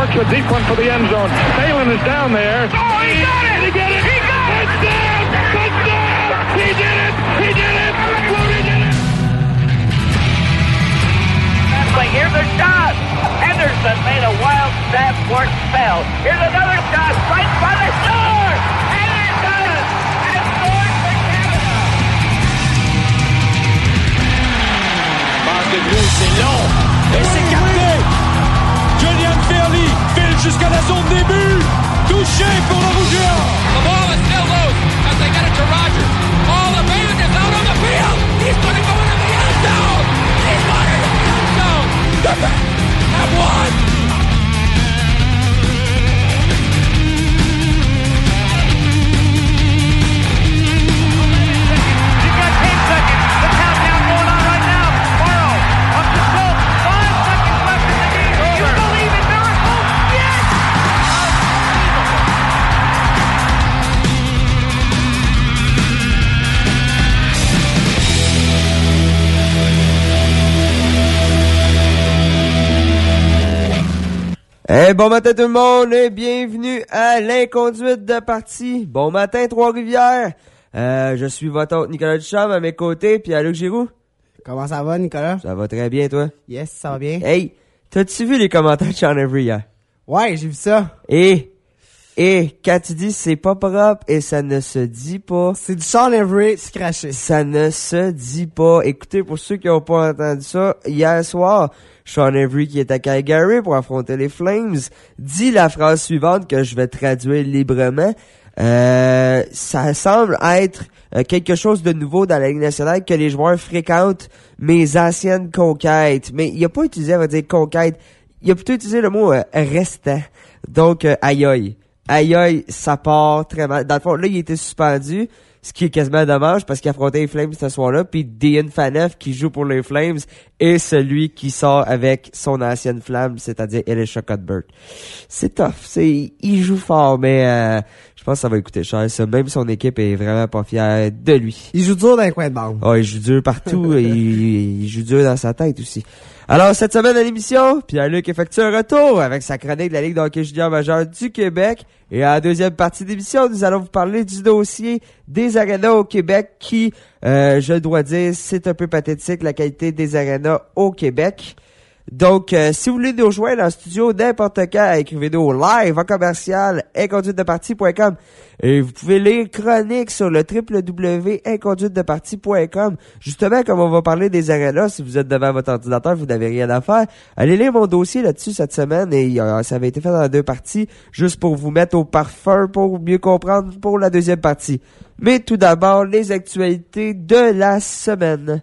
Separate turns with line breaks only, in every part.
works a deep one for the end zone. Phelan is down there.
Oh, he got it!
He got it!
He got it!
Touchdown! Touchdown! He did it! He did it! Flutie did it!
Here's a shot. Henderson made a wild stab for it fell. Here's another shot right by the score. And it does. And scores for Canada.
Passe de Bleu, c'est long. Et c'est capté. Julian Fairley file jusqu'à la zone début. Touché pour le Rougeur.
The ball is still loose as they get it to Rogers. All the band is out on the field. He's going to go into the end zone. He's going into the end zone. The Bats have won.
Hey, bon matin tout le monde et bienvenue à l'inconduite de partie. Bon matin Trois-Rivières. Je suis votre hôte Nicolas Duchamp à mes côtés, puis à Luc Giroux.
Comment ça va, Nicolas?
Ça va très bien, toi?
Yes, ça va bien.
Hey, t'as-tu vu les commentaires de Sean Avery hier?
Ouais, j'ai vu ça.
Et quand tu dis c'est pas propre et ça ne se dit pas.
C'est du Sean Avery scratché.
Ça ne se dit pas. Écoutez, pour ceux qui n'ont pas entendu ça, hier soir, Sean Avery, qui est à Calgary pour affronter les Flames, dit la phrase suivante que je vais traduire librement. Ça semble être quelque chose de nouveau dans la Ligue nationale que les joueurs fréquentent mes anciennes conquêtes. Mais il a pas utilisé, on va dire, conquête. Il a plutôt utilisé le mot restant. Donc, aïe aïe. Aïe aïe, ça part très mal. Dans le fond, là, il était suspendu, ce qui est quasiment dommage parce qu'il affrontait les Flames ce soir-là. Puis Dean Phaneuf, qui joue pour les Flames, est celui qui sort avec son ancienne flamme, c'est-à-dire Elisha Cuthbert. C'est tough. Il joue fort, mais je pense que ça va lui coûter cher, ça. Même son équipe est vraiment pas fière de lui.
Il joue dur dans les coins de bande.
Oh, il joue dur partout. il joue dur dans sa tête aussi. Alors, cette semaine à l'émission, Pierre-Luc effectue un retour avec sa chronique de la Ligue de hockey junior majeure du Québec. Et à la deuxième partie d'émission, nous allons vous parler du dossier des arénas au Québec qui, je dois dire, c'est un peu pathétique, la qualité des arénas au Québec. Donc, si vous voulez nous rejoindre en studio n'importe quand, écrivez-nous au live en commercial inconduitedepartie.com et vous pouvez lire chronique sur le www.inconduitedepartie.com. Justement, comme on va parler des arénas, si vous êtes devant votre ordinateur, vous n'avez rien à faire, allez lire mon dossier là-dessus cette semaine et ça avait été fait dans 2 parties, juste pour vous mettre au parfum pour mieux comprendre pour la deuxième partie. Mais tout d'abord, les actualités de la semaine.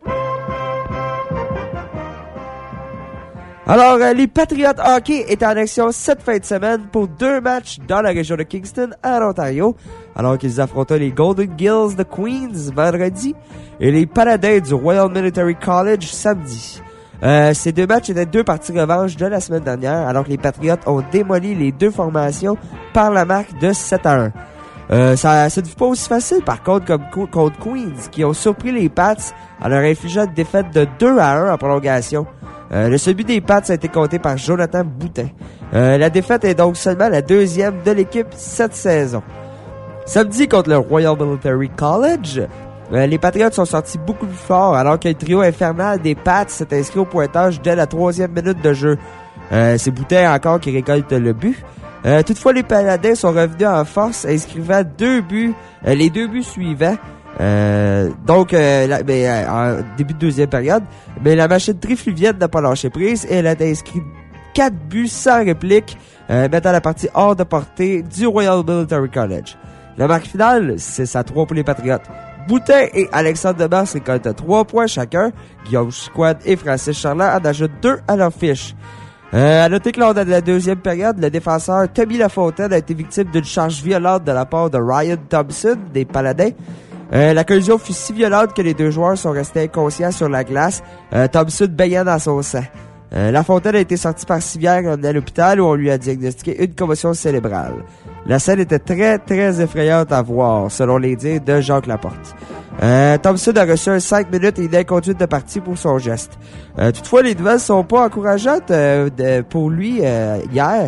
Alors, les Patriots Hockey étaient en action cette fin de semaine pour 2 matchs dans la région de Kingston, en Ontario, alors qu'ils affrontaient les Golden Gills de Queens vendredi et les Paladins du Royal Military College samedi. Ces 2 matchs étaient 2 parties revanche de la semaine dernière, alors que les Patriots ont démoli les 2 formations par la marque de 7-1. Ça ne fut pas aussi facile par contre comme contre Queens, qui ont surpris les Pats en leur infligeant une défaite de 2-1 en prolongation. Le seul but des Pats a été compté par Jonathan Boutin. La défaite est donc seulement la 2e de l'équipe cette saison. Samedi, contre le Royal Military College, les Patriots sont sortis beaucoup plus forts alors que le trio infernal des Pats s'est inscrit au pointage dès la 3e minute de jeu. C'est Boutin encore qui récolte le but. Toutefois, les Paladins sont revenus en force, inscrivant 2 buts, les 2 buts suivants. En début de deuxième période, mais la machine trifluvienne n'a pas lâché prise et elle a inscrit 4 buts sans réplique, mettant la partie hors de portée du Royal Military College. La marque finale, c'est 6-3 pour les Patriots. Boutin et Alexandre Demers récoltent 3 points chacun. Guillaume Chicoine et Francis Charland en ajoutent 2 à leur fiche. À noter que lors de la deuxième période, le défenseur Tommy Lafontaine a été victime d'une charge violente de la part de Ryan Thompson des Paladins. La collision fut si violente que les 2 joueurs sont restés inconscients sur la glace, Thompson baignant dans son sang. Lafontaine a été sorti par civière à l'hôpital où on lui a diagnostiqué une commotion cérébrale. La scène était très, très effrayante à voir, selon les dires de Jacques Laporte. Thompson a reçu un 5 minutes et une inconduite de partie pour son geste. Toutefois, les nouvelles sont pas encourageantes pour lui hier.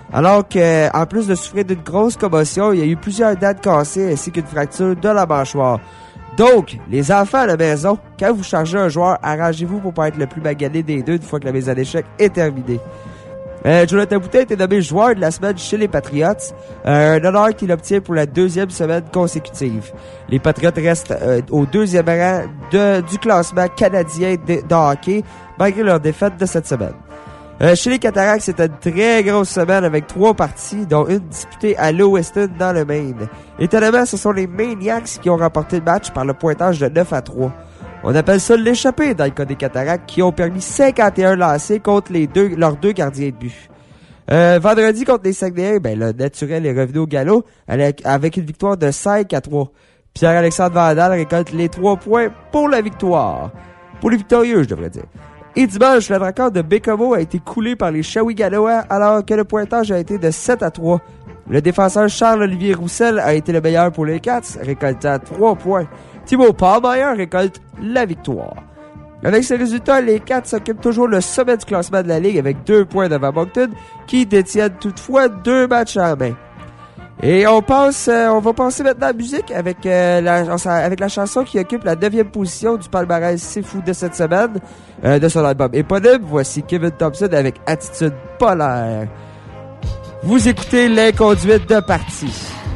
Alors que, en plus de souffrir d'une grosse commotion, il y a eu plusieurs dents cassées ainsi qu'une fracture de la mâchoire. Donc, les enfants à la maison, quand vous chargez un joueur, arrangez-vous pour pas être le plus magané des deux une fois que la mise en échec est terminée. Jonathan Boutin a été nommé joueur de la semaine chez les Patriots, un honneur qu'il obtient pour la 2e semaine consécutive. Les Patriots restent au 2e rang du classement canadien de hockey, malgré leur défaite de cette semaine. Chez les Cataractes, c'était une très grosse semaine avec 3 parties, dont une disputée à Lewiston dans le Maine. Étonnamment, ce sont les Maniacs qui ont remporté le match par le pointage de 9-3. On appelle ça l'échappée dans le cas des Cataractes, qui ont permis 51 lancés contre leurs 2 gardiens de but. Vendredi contre les Saguenayens, le naturel est revenu au galop avec une victoire de 5-3. Pierre-Alexandre Vandal récolte les 3 points pour la victoire. Pour les victorieux, je devrais dire. Et dimanche, le record de Bécomo a été coulé par les Shawinigan alors que le pointage a été de 7-3. Le défenseur Charles-Olivier Roussel a été le meilleur pour les Cats, récoltant 3 points. Thibaut Palmeyer récolte la victoire. Avec ces résultats, les Cats s'occupent toujours le sommet du classement de la Ligue avec 2 points devant Moncton, qui détiennent toutefois 2 matchs en main. Et on va passer maintenant à la musique avec la chanson qui occupe la 9e position du palmarès C'est Fou de cette semaine, de son album éponyme. Voici Kevin Thompson avec Attitude Polaire. Vous écoutez l'inconduite de partie.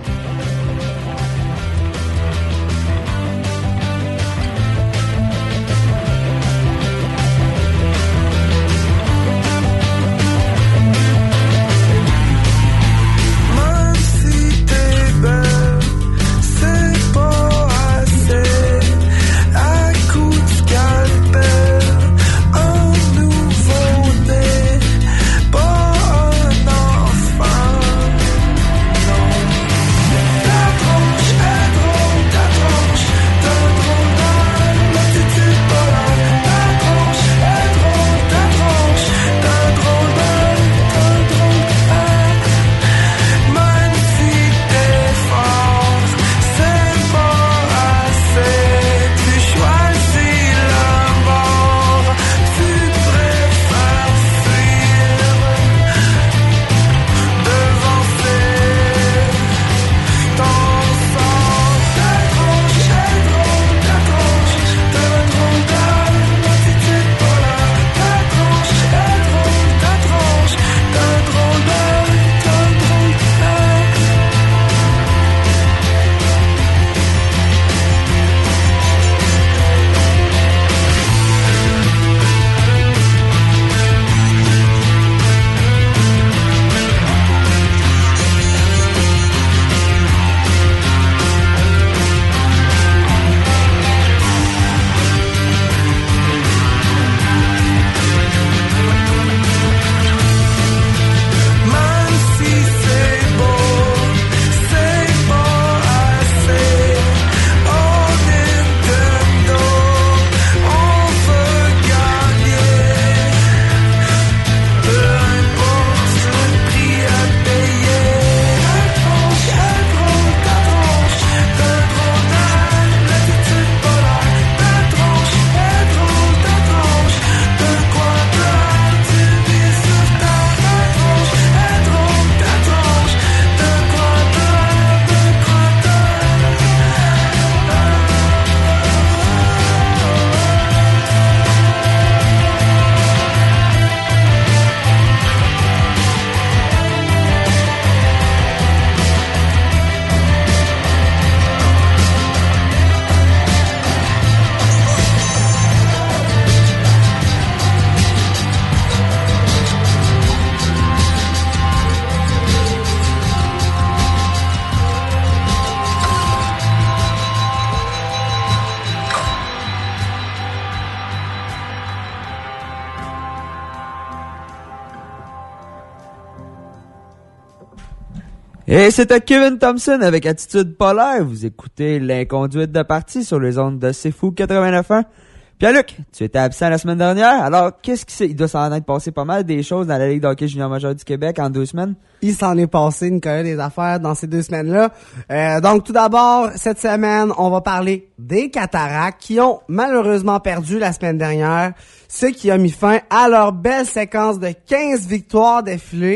Et c'était Kevin Thompson avec Attitude Polaire. Vous écoutez l'inconduite de partie sur les ondes de C'est Fou 89.1. Pierre-Luc, tu étais absent la semaine dernière. Alors, qu'est-ce qui s'est... Il doit s'en être passé pas mal des choses dans la Ligue de hockey junior majeur du Québec en 2 semaines.
Il s'en est passé, Nicolas, des affaires dans ces 2 semaines-là. Donc, tout d'abord, cette semaine, on va parler des Cataractes qui ont malheureusement perdu la semaine dernière, ce qui a mis fin à leur belle séquence de 15 victoires d'affilée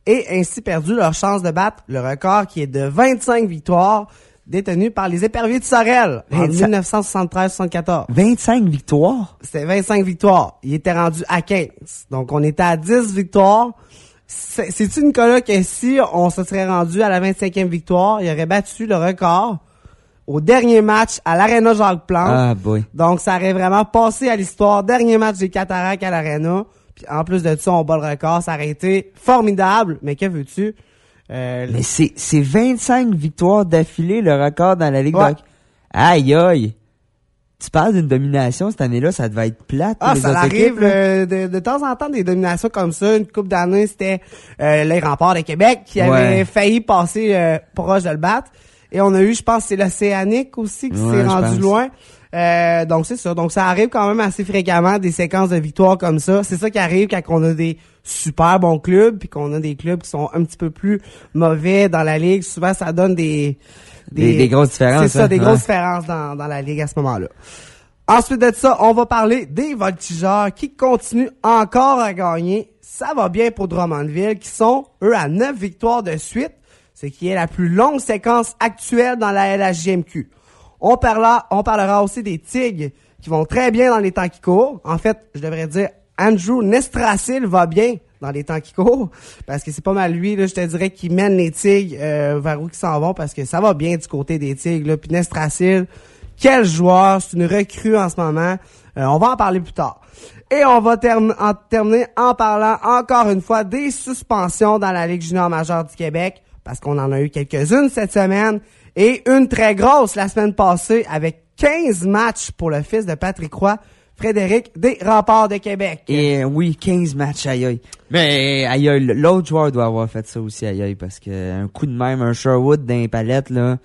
et ainsi perdu leur chance de battre le record qui est de 25 victoires détenu par les Éperviers de Sorel en 1973-74.
25 victoires?
C'était 25 victoires. Il était rendu à 15. Donc, on était à 10 victoires. C'est-tu, Nicolas, que si on se serait rendu à la 25e victoire, il aurait battu le record au dernier match à l'Arena Jacques-Plante.
Ah, boy.
Donc, ça aurait vraiment passé à l'histoire. Dernier match des Cataractes à l'Arena. Puis, en plus de ça, on bat le record. Ça aurait été formidable. Mais que veux-tu?
Mais c'est 25 victoires d'affilée, le record dans la Ligue
Ouais.
de... Aïe, aïe. Tu parles d'une domination cette année-là, ça devait être plate pour les
ça
autres
arrive
équipes, là.
de temps en temps des dominations comme ça. Une couple d'années, c'était les Remparts de Québec qui avaient failli passer proche de le battre. Et on a eu, je pense, c'est l'Océanique aussi qui s'est rendu loin. Donc c'est ça. Donc ça arrive quand même assez fréquemment des séquences de victoires comme ça. C'est ça qui arrive quand on a des super bons clubs puis qu'on a des clubs qui sont un petit peu plus mauvais dans la ligue. Souvent ça donne des
grosses différences.
C'est ça,
hein?
des grosses différences dans la ligue à ce moment-là. Ensuite de ça, on va parler des Voltigeurs qui continuent encore à gagner. Ça va bien pour Drummondville qui sont, eux, à 9 victoires de suite. Ce qui est la plus longue séquence actuelle dans la LHJMQ. On parlera aussi des Tigres qui vont très bien dans les temps qui courent. En fait, je devrais dire Andrew Nestrasil va bien dans les temps qui courent parce que c'est pas mal lui, là, je te dirais, qui mène les Tigres vers où ils s'en vont parce que ça va bien du côté des Tigres. Là. Puis Nestrasil, quel joueur, c'est une recrue en ce moment. On va en parler plus tard. Et on va terminer en parlant encore une fois des suspensions dans la Ligue junior majeure du Québec parce qu'on en a eu quelques-unes cette semaine. Et une très grosse la semaine passée avec 15 matchs pour le fils de Patrick Roy, Frédéric des Remparts de Québec.
Et oui, 15 matchs, aïe aïe. Mais aïe aïe, l'autre joueur doit avoir fait ça aussi, aïe aïe, parce que un coup de même, un Sherwood dans les palettes, là.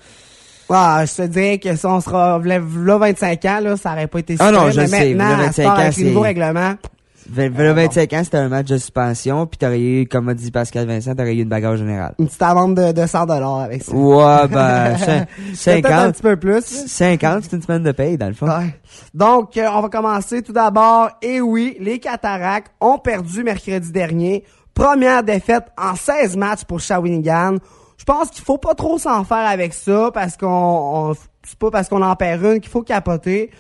Ah, je te dirais que si on sera là 25 ans, là, ça aurait pas été super.
Ah non, je
mais
sais,
maintenant,
le 25 ans,
avec les
c'est...
nouveaux règlements.
Le 25 ans, c'était un match de suspension, puis t'aurais eu, comme a dit Pascal Vincent, t'aurais eu une bagarre générale.
Une petite amende de 100$ avec ça.
Ouais, ben,
Peut-être un petit peu plus.
50, c'est une semaine de paye, dans le fond.
Ouais. Donc, on va commencer tout d'abord. Et oui, les Cataractes ont perdu mercredi dernier. Première défaite en 16 matchs pour Shawinigan. Je pense qu'il faut pas trop s'en faire avec ça, parce c'est pas parce qu'on en perd une qu'il faut capoter.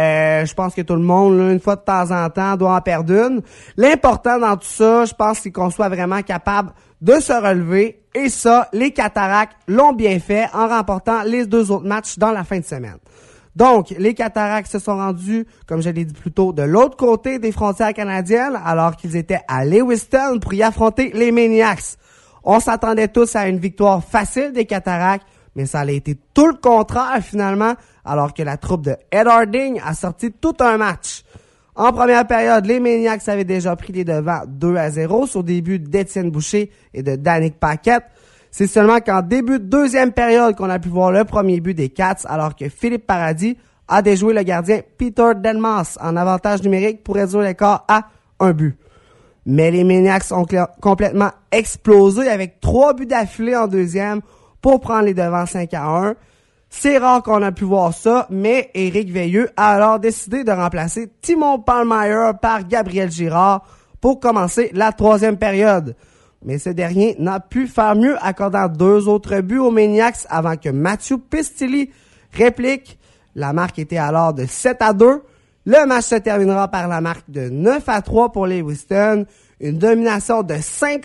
Je pense que tout le monde, là, une fois de temps en temps, doit en perdre une. L'important dans tout ça, je pense, c'est qu'on soit vraiment capable de se relever. Et ça, les Cataractes l'ont bien fait en remportant les 2 autres matchs dans la fin de semaine. Donc, les Cataractes se sont rendus, comme je l'ai dit plus tôt, de l'autre côté des frontières canadiennes, alors qu'ils étaient à Lewiston pour y affronter les Maniacs. On s'attendait tous à une victoire facile des Cataractes, mais ça a été tout le contraire finalement, alors que la troupe de Ed Harding a sorti tout un match. En première période, les Maniacs avaient déjà pris les devants 2-0 sur des buts d'Étienne Boucher et de Danick Paquette. C'est seulement qu'en début de deuxième période qu'on a pu voir le premier but des Cats, alors que Philippe Paradis a déjoué le gardien Peter Denmas en avantage numérique pour réduire l'écart à 1 but. Mais les Maniacs ont complètement explosé avec 3 buts d'affilée en deuxième pour prendre les devants 5-1. C'est rare qu'on a pu voir ça, mais Éric Veilleux a alors décidé de remplacer Timon Palmeyer par Gabriel Girard pour commencer la 3e période. Mais ce dernier n'a pu faire mieux, accordant 2 autres buts aux Maniacs avant que Mathieu Pistilli réplique. La marque était alors de 7-2. Le match se terminera par la marque de 9-3 pour les Lewiston. Une domination de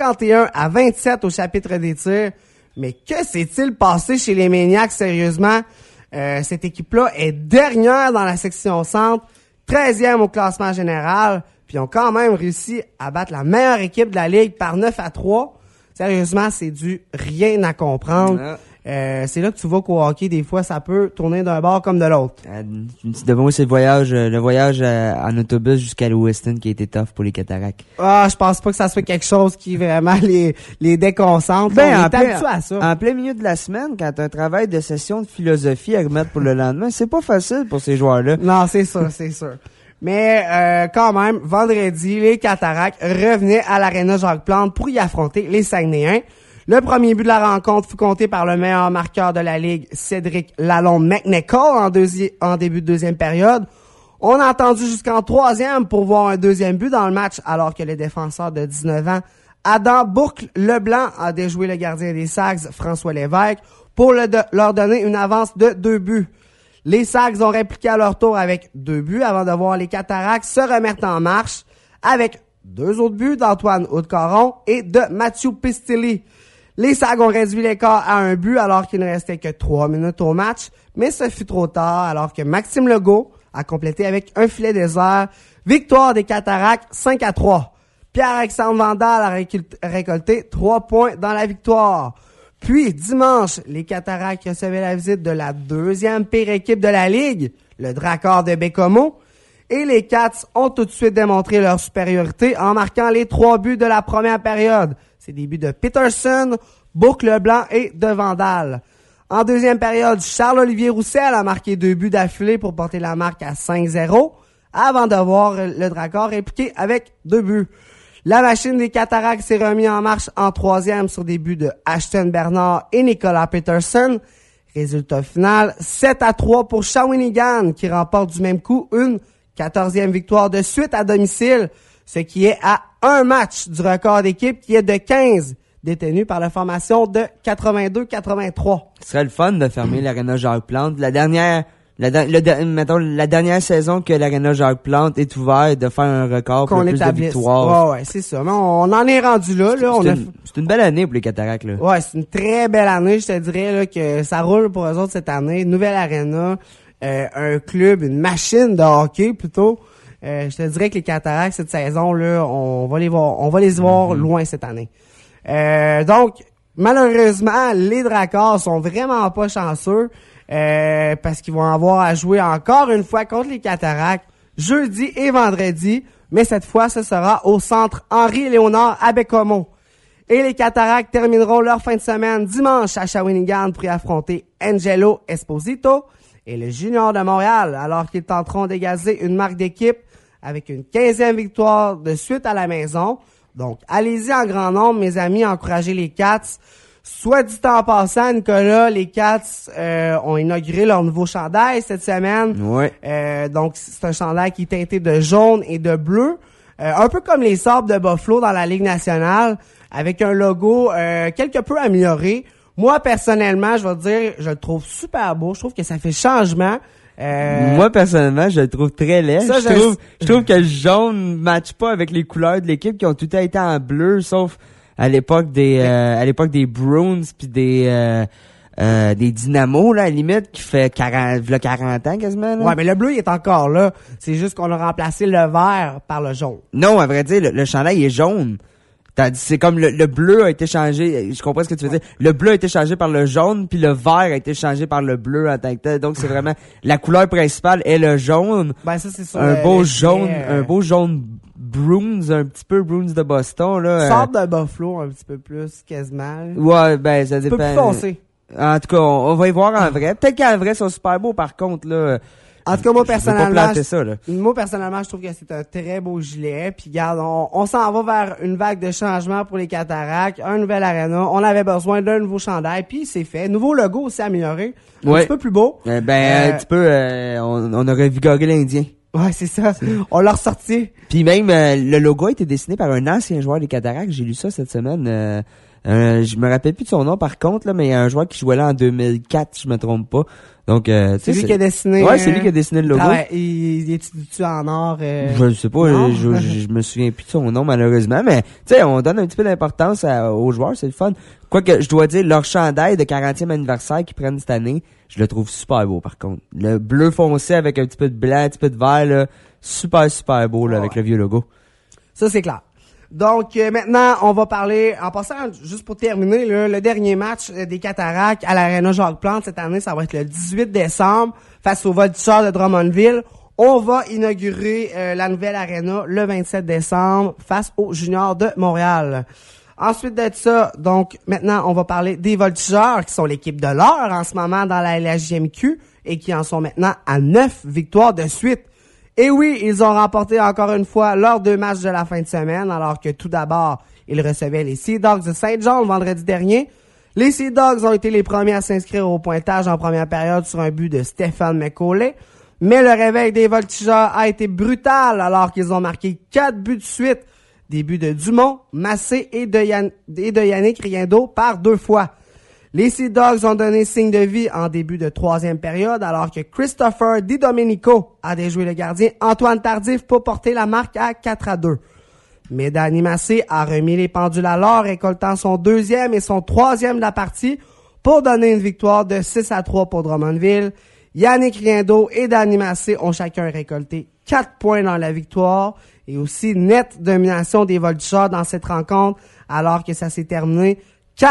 51-27 au chapitre des tirs. Mais que s'est-il passé chez les Maniacs, sérieusement? Cette équipe-là est dernière dans la section centre, 13e au classement général, puis ils ont quand même réussi à battre la meilleure équipe de la Ligue par 9-3. Sérieusement, c'est du rien à comprendre. C'est là que tu vois qu'au hockey, des fois, ça peut tourner d'un bord comme de l'autre.
Devant moi, c'est le voyage en autobus jusqu'à Lewiston qui a été tough pour les Cataractes.
Ah, je pense pas que ça soit quelque chose qui vraiment les déconcentre.
Ben,
on est habitué à ça.
En plein milieu de la semaine, quand t'as un travail de session de philosophie à remettre pour le lendemain, c'est pas facile pour ces joueurs-là.
Non, c'est sûr, c'est sûr. Mais quand même, vendredi, les Cataractes revenaient à l'Arena Jacques-Plante pour y affronter les Saguenayens. Le premier but de la rencontre fut compté par le meilleur marqueur de la Ligue, Cédric Lalonde-McNichol, en début de deuxième période. On a attendu jusqu'en 3e pour voir un deuxième but dans le match, alors que le défenseur de 19 ans Adam Bourque-Leblanc a déjoué le gardien des Sags, François Lévesque, pour leur donner une avance de 2 buts. Les Sags ont répliqué à leur tour avec 2 buts avant de voir les Cataractes se remettre en marche avec 2 autres buts d'Antoine Haute-Caron et de Mathieu Pistilli. Les Sags ont réduit l'écart à 1 but alors qu'il ne restait que 3 minutes au match, mais ce fut trop tard alors que Maxime Legault a complété avec un filet désert. Victoire des Cataractes 5-3. Pierre-Alexandre Vandal a récolté 3 points dans la victoire. Puis, dimanche, les Cataractes recevaient la visite de la 2e pire équipe de la Ligue, le Dracor de Bécomo. Et les Cats ont tout de suite démontré leur supériorité en marquant les 3 buts de la première période. C'est des buts de Peterson, Bourque-Leblanc et de Vandal. En deuxième période, Charles-Olivier Roussel a marqué 2 buts d'affilée pour porter la marque à 5-0, avant de voir le Dracor répliquer avec 2 buts. La machine des Cataractes s'est remise en marche en 3e sur des buts de Ashton Bernard et Nicolas Peterson. Résultat final, 7-3 pour Shawinigan, qui remporte du même coup une 14e victoire de suite à domicile, ce qui est à un match du record d'équipe qui est de 15, détenu par la formation de 82-83.
Ce serait le fun de fermer l'Arena Jacques-Plante. La dernière saison que l'Arena Jacques-Plante est ouverte, de faire un record pour plus de victoires.
Ouais, c'est ça. Mais on en est rendu là.
C'est une belle année pour les Cataractes, là.
Ouais, c'est une très belle année. Je te dirais là, que ça roule pour eux autres cette année. Nouvelle Arena, un club, une machine de hockey plutôt. Je te dirais que les Cataractes cette saison là, on va les voir loin cette année. Donc malheureusement, les Dracors sont vraiment pas chanceux parce qu'ils vont avoir à jouer encore une fois contre les Cataractes jeudi et vendredi, mais cette fois ce sera au centre Henri-Léonard à Bécomo. Et les Cataractes termineront leur fin de semaine dimanche à Shawinigan pour y affronter Angelo Esposito et le Junior de Montréal, alors qu'ils tenteront d'égaler une marque d'équipe avec une 15e victoire de suite à la maison. Donc, allez-y en grand nombre, mes amis, encouragez les Cats. Soit dit en passant, Nicolas, les Cats ont inauguré leur nouveau chandail cette semaine.
Ouais.
Donc, c'est un chandail qui est teinté de jaune et de bleu. Un peu comme les Sabres de Buffalo dans la Ligue nationale, avec un logo quelque peu amélioré. Moi, personnellement, je vais te dire, je le trouve super beau. Je trouve que ça fait changement.
Moi, personnellement, je le trouve très laid. Je trouve que le jaune matche pas avec les couleurs de l'équipe qui ont tout été en bleu, sauf à l'époque des Bruins puis des Dynamos, là, à la limite, qui fait 40 ans quasiment, là.
Ouais, mais le bleu, il est encore là. C'est juste qu'on a remplacé le vert par le jaune.
Non, à vrai dire, le chandail est jaune. C'est comme le bleu a été changé, je comprends ce que tu veux dire. Le bleu a été changé par le jaune, puis le vert a été changé par le bleu en tant que tel. Donc c'est vraiment la couleur principale est le jaune.
Ben ça c'est ça.
Un beau jaune Bruins, un petit peu Bruins de Boston là.
Sorte de Buffalo un petit peu plus quasiment.
Ouais, ben ça dépend.
Un peu plus foncé.
En tout cas, on va y voir en vrai. Peut-être qu'en vrai, ils sont super beaux par contre là.
En tout cas, moi, personnellement,
je
trouve que c'est un très beau gilet. Puis, regarde, on s'en va vers une vague de changement pour les Cataractes, un nouvel aréna. On avait besoin d'un nouveau chandail, puis c'est fait. Nouveau logo aussi amélioré. Un petit peu plus beau.
Un petit peu, on aurait vigoré l'Indien.
Ouais, c'est ça. On l'a ressorti.
Puis même, le logo a été dessiné par un ancien joueur des Cataractes. J'ai lu ça cette semaine. Je me rappelle plus de son nom par contre, là, mais il y a un joueur qui jouait là en 2004, je me trompe pas. Donc,
c'est lui qui a dessiné.
Ouais, c'est lui qui a dessiné le logo.
Ah ouais, il est-tu en or?
Je sais pas, je me souviens plus de son nom malheureusement, mais tu sais, on donne un petit peu d'importance aux joueurs, c'est le fun. Quoique, je dois dire, leur chandail de 40e anniversaire qu'ils prennent cette année, je le trouve super beau par contre. Le bleu foncé avec un petit peu de blanc, un petit peu de vert, là, super beau là, avec le vieux logo.
Ça, c'est clair. Donc, maintenant, on va parler, en passant, juste pour terminer, là, le dernier match des Cataractes à l'Arena Jacques-Plante cette année, ça va être le 18 décembre face aux Voltigeurs de Drummondville. On va inaugurer la nouvelle Arena le 27 décembre face aux Juniors de Montréal. Ensuite de ça, donc, maintenant, on va parler des Voltigeurs, qui sont l'équipe de l'heure en ce moment dans la LHJMQ et qui en sont maintenant à 9 victoires de suite. Et oui, ils ont remporté encore une fois leurs 2 matchs de la fin de semaine, alors que tout d'abord, ils recevaient les Sea Dogs de Saint-John vendredi dernier. Les Sea Dogs ont été les premiers à s'inscrire au pointage en première période sur un but de Stephen McCauley, mais le réveil des Voltigeurs a été brutal alors qu'ils ont marqué 4 buts de suite Des buts de Dumont, Massé et de Yannick Riendo par 2 fois. Les Sea Dogs ont donné signe de vie en début de 3e période alors que Christopher Di Domenico a déjoué le gardien Antoine Tardif pour porter la marque à 4-2. Mais Danny Massé a remis les pendules à l'heure, récoltant son 2e et son 3e de la partie pour donner une victoire de 6-3 pour Drummondville. Yannick Riendo et Danny Massé ont chacun récolté 4 points dans la victoire et aussi nette domination des Voltigeurs dans cette rencontre alors que ça s'est terminé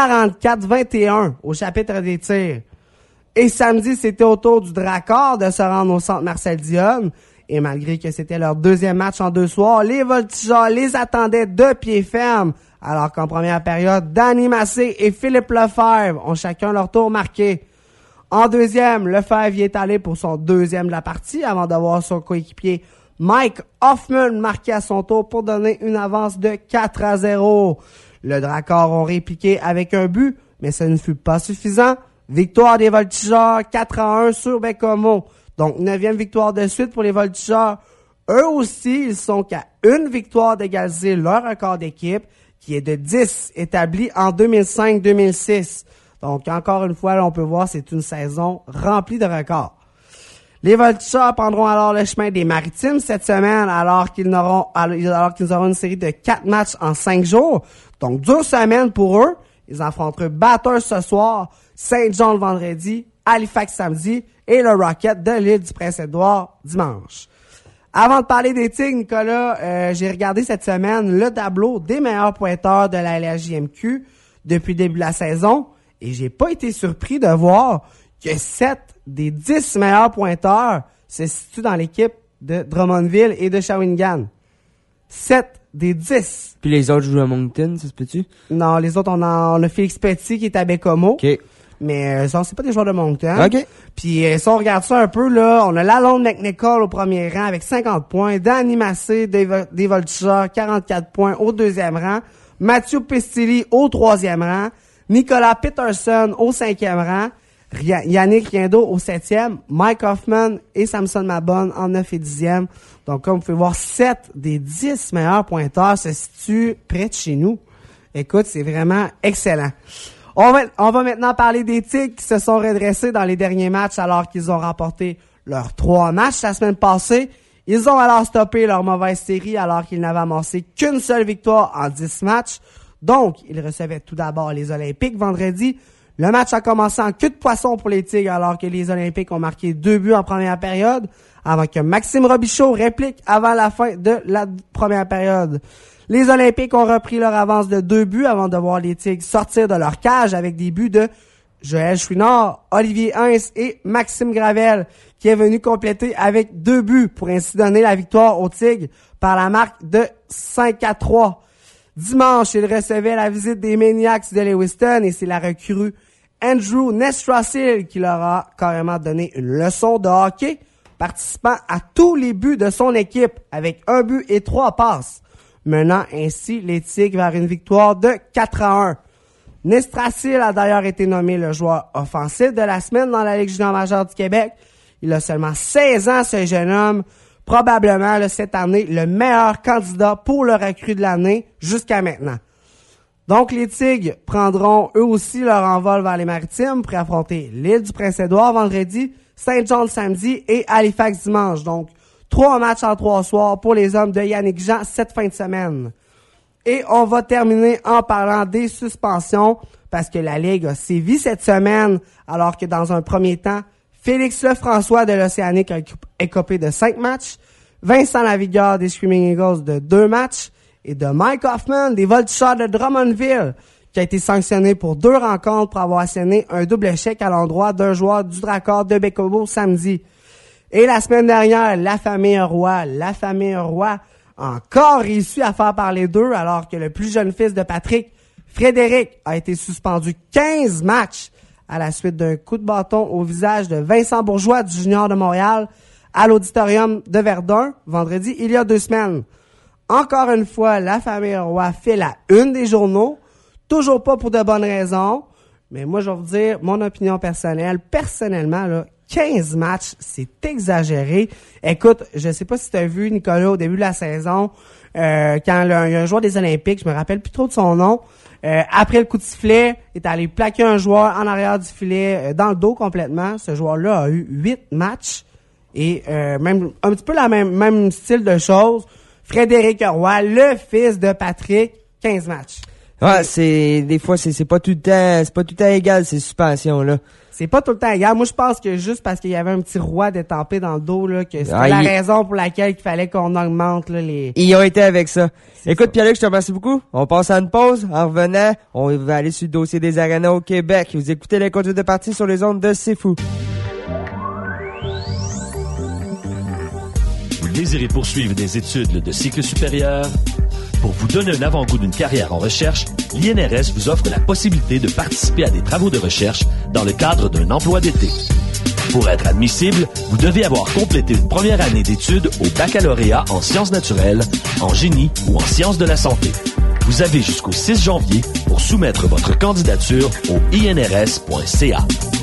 44-21 au chapitre des tirs. Et samedi, c'était au tour du Dracor de se rendre au centre Marcel Dionne. Et malgré que c'était leur 2e match en 2 soirs, les Voltigeurs les attendaient de pied ferme. Alors qu'en première période, Danny Massé et Philippe Lefebvre ont chacun leur tour marqué. En 2e, Lefebvre y est allé pour son 2e de la partie avant d'avoir son coéquipier Mike Hoffman marqué à son tour pour donner une avance de 4-0. Le Dracor ont répliqué avec un but, mais ce ne fut pas suffisant. Victoire des Voltigeurs 4-1 sur Bécomo. Donc, 9e victoire de suite pour les Voltigeurs. Eux aussi, ils sont qu'à une victoire d'égaliser leur record d'équipe, qui est de 10, établi en 2005-2006. Donc, encore une fois, là, on peut voir, c'est une saison remplie de records. Les Voltigeurs prendront alors le chemin des Maritimes cette semaine, alors qu'ils auront une série de 4 matchs en 5 jours. Donc, 2 semaines pour eux. Ils affronteront Batters ce soir, Saint-John le vendredi, Halifax samedi et le Rocket de l'île du Prince-Édouard dimanche. Avant de parler des Tigres, Nicolas, j'ai regardé cette semaine le tableau des meilleurs pointeurs de la LHJMQ depuis le début de la saison et j'ai pas été surpris de voir que 7 des 10 meilleurs pointeurs se situent dans l'équipe de Drummondville et de Shawinigan. 7 des 10.
Puis les autres jouent à Moncton, ça se peut-tu?
Non, les autres, on a Félix Petit qui est à Bécomo.
OK.
Mais c'est pas des joueurs de Moncton.
OK.
Puis si on regarde ça un peu, là, on a Lalonde McNichol au premier rang avec 50 points. Danny Massé des Voltigeurs, 44 points au 2e rang. Mathieu Pestilli au 3e rang. Nicolas Peterson au 5e rang. Yannick Riendo au 7e. Mike Hoffman et Samson Mabon en 9 et 10e. Donc, comme vous pouvez voir, 7 des 10 meilleurs pointeurs se situent près de chez nous. Écoute, c'est vraiment excellent. On va maintenant parler des Tigres qui se sont redressés dans les derniers matchs alors qu'ils ont remporté leurs 3 matchs la semaine passée. Ils ont alors stoppé leur mauvaise série alors qu'ils n'avaient amassé qu'une seule victoire en 10 matchs. Donc, ils recevaient tout d'abord les Olympiques vendredi. Le match a commencé en queue de poisson pour les Tigres alors que les Olympiques ont marqué 2 buts en première période avant que Maxime Robichaud réplique avant la fin de la première période. Les Olympiques ont repris leur avance de 2 buts avant de voir les Tigres sortir de leur cage avec des buts de Joël Chouinard, Olivier Heinz et Maxime Gravel qui est venu compléter avec 2 buts pour ainsi donner la victoire aux Tigres par la marque de 5-3. Dimanche, ils recevaient la visite des Maniacs de Lewiston et c'est la recrue Andrew Nestrasil qui leur a carrément donné une leçon de hockey, participant à tous les buts de son équipe avec 1 but et 3 passes, menant ainsi les Tigres vers une victoire de 4-1. Nestrasil a d'ailleurs été nommé le joueur offensif de la semaine dans la Ligue junior majeure du Québec. Il a seulement 16 ans, ce jeune homme. Probablement, là, cette année, le meilleur candidat pour le recrue de l'année jusqu'à maintenant. Donc, les Tigres prendront eux aussi leur envol vers les Maritimes pour affronter l'île du Prince-Édouard vendredi, Saint-John samedi et Halifax dimanche. Donc, 3 matchs en 3 soirs pour les hommes de Yannick Jean cette fin de semaine. Et on va terminer en parlant des suspensions parce que la Ligue a sévi cette semaine alors que dans un premier temps, Félix Lefrançois de l'Océanique a écopé de 5 matchs, Vincent Lavigueur des Screaming Eagles de 2 matchs et de Mike Hoffman des Voltigeurs de Drummondville qui a été sanctionné pour 2 rencontres pour avoir asséné un double échec à l'endroit d'un joueur du Dracor de Bécomo samedi. Et la semaine dernière, la famille Roy a encore réussi à faire parler d'eux alors que le plus jeune fils de Patrick, Frédéric, a été suspendu 15 matchs à la suite d'un coup de bâton au visage de Vincent Bourgeois du Junior de Montréal à l'auditorium de Verdun vendredi il y a 2 semaines. Encore une fois, la famille Roy fait la une des journaux, toujours pas pour de bonnes raisons, mais moi je vais vous dire mon opinion personnelle. Personnellement, là, 15 matchs, c'est exagéré. Écoute, je sais pas si tu as vu Nicolas au début de la saison, quand il y a un joueur des Olympiques, je me rappelle plus trop de son nom, après le coup de sifflet, il est allé plaquer un joueur en arrière du filet, dans le dos complètement. Ce joueur-là a eu 8 matchs et même un petit peu la même style de choses. Frédéric Roy, le fils de Patrick, 15 matchs.
Ouais, des fois c'est pas tout le temps égal ces suspensions là.
C'est pas tout le temps égal. Moi, je pense que juste parce qu'il y avait un petit roi détampé dans le dos, là, que c'est la raison pour laquelle il fallait qu'on augmente, là, les...
Ils ont été avec ça. Écoute, Pierre-Luc, je te remercie beaucoup. On passe à une pause. En revenant, on va aller sur le dossier des arénas au Québec. Vous écoutez les conduites de partie sur les ondes de C'est Fou.
Vous désirez poursuivre des études de cycle supérieur? Pour vous donner un avant-goût d'une carrière en recherche, l'INRS vous offre la possibilité de participer à des travaux de recherche dans le cadre d'un emploi d'été. Pour être admissible, vous devez avoir complété une première année d'études au baccalauréat en sciences naturelles, en génie ou en sciences de la santé. Vous avez jusqu'au 6 janvier pour soumettre votre candidature au inrs.ca.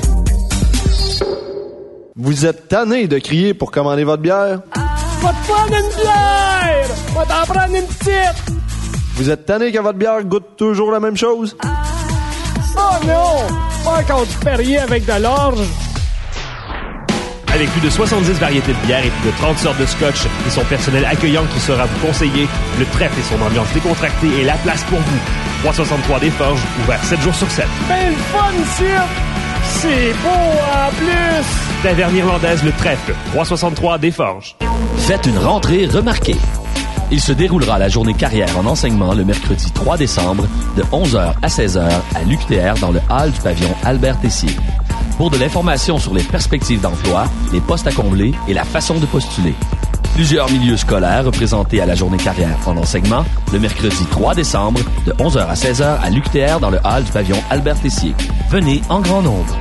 Vous êtes tanné de crier pour commander votre bière?
Va te prendre une bière! Va t'en prendre une petite!
Vous êtes tanné que votre bière goûte toujours la même chose?
Oh non! Pas contre Perrier avec de l'orge!
Avec plus de 70 variétés de bières et plus de 30 sortes de scotch et son personnel accueillant qui saura vous conseiller, le Trèfle et son ambiance décontractée est la place pour vous. 363 des Forges, ouvert 7 jours sur 7.
Ben le fun, c'est beau en plus!
Taverne irlandaise Le Trèfle, 363 des Forges.
Faites une rentrée remarquée. Il se déroulera la journée carrière en enseignement le mercredi 3 décembre de 11h à 16h à l'UQTR dans le hall du pavillon Albert Tessier. Pour de l'information sur les perspectives d'emploi, les postes à combler et la façon de postuler. Plusieurs milieux scolaires représentés à la journée carrière en enseignement le mercredi 3 décembre de 11h à 16h à l'UQTR dans le hall du pavillon Albert Tessier. Venez en grand nombre.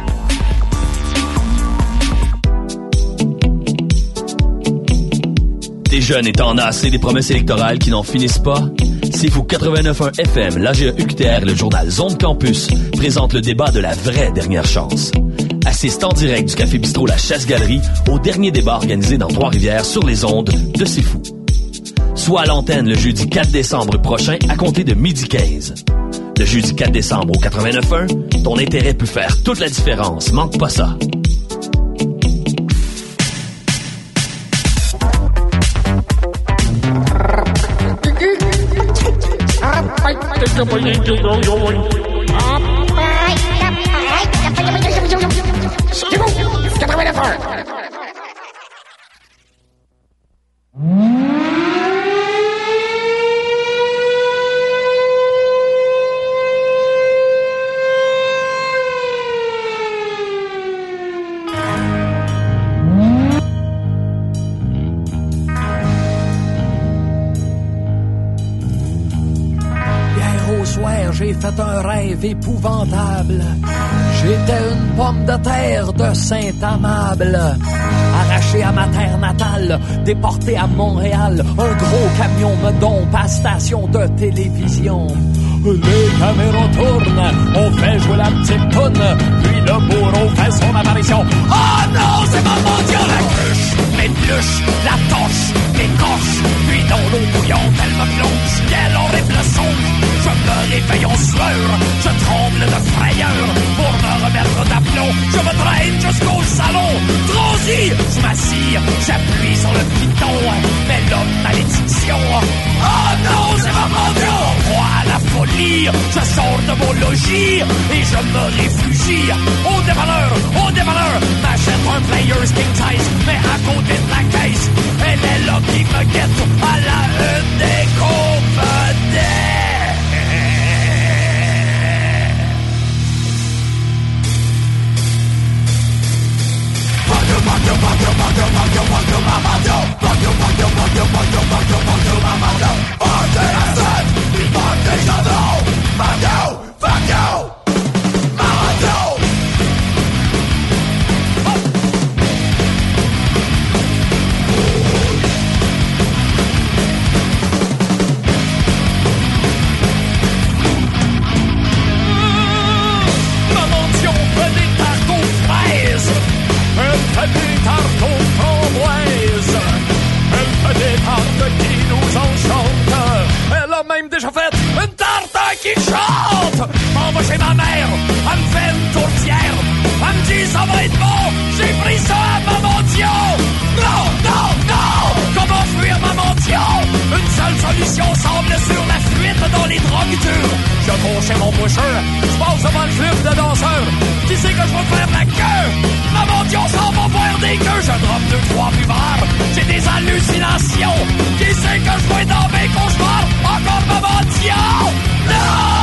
Des jeunes étant assez des promesses électorales qui n'en finissent pas? C'est Fou 89.1 FM, l'AGA UQTR et le journal Zone Campus présentent le débat de la vraie dernière chance. Assiste en direct du Café Bistrot La Chasse-Galerie au dernier débat organisé dans Trois-Rivières sur les ondes de C'est Fou. Sois à l'antenne le jeudi 4 décembre prochain à compter de 12h15. Le jeudi 4 décembre au 89.1, ton intérêt peut faire toute la différence. Manque pas ça.
J'ai fait un rêve épouvantable. J'étais une pomme de terre de Saint-Amable, arrachée à ma terre natale, déportée à Montréal. Un gros camion me dompe à station de télévision. Les caméras tournent, on fait jouer la petite toune, puis le bourreau fait son apparition. Oh non, c'est maman Dieu! La cruche, m'épluche, la torche, m'écorche, puis dans l'eau bouillante, elle me plonge. Quel horrible songe! Je me réveille en sueur, je tremble de frayeur. Pour me remettre d'aplomb, je me traîne jusqu'au salon. Transi, je m'assire, j'appuie sur le piton, mais l'homme malédiction. Oh non, c'est maman Dieu! Roi à la folie, je sors de mon logis et je me réfugie au dépanneur, m'achète un Players King Size, mais à côté de la caisse, elle est là qui me guette à la une des compagnies. qui chante. M'en va chez ma mère, elle me fait une tourtière. Elle me dit ça va être bon, j'ai pris ça à Maman Dio. Non, non, non, comment fuir Maman Dio? Une seule solution semble sur la fuite dans les drogues dures. Je cours chez mon boucheur, je passe devant le flux de danseurs. Qui sait que je vais faire la queue? Maman Dio s'en va faire des queues. Je droppe 2-3 buvards, j'ai des hallucinations. Qui sait que je vais dans mes cauchemars? Encore Maman Dio? Non!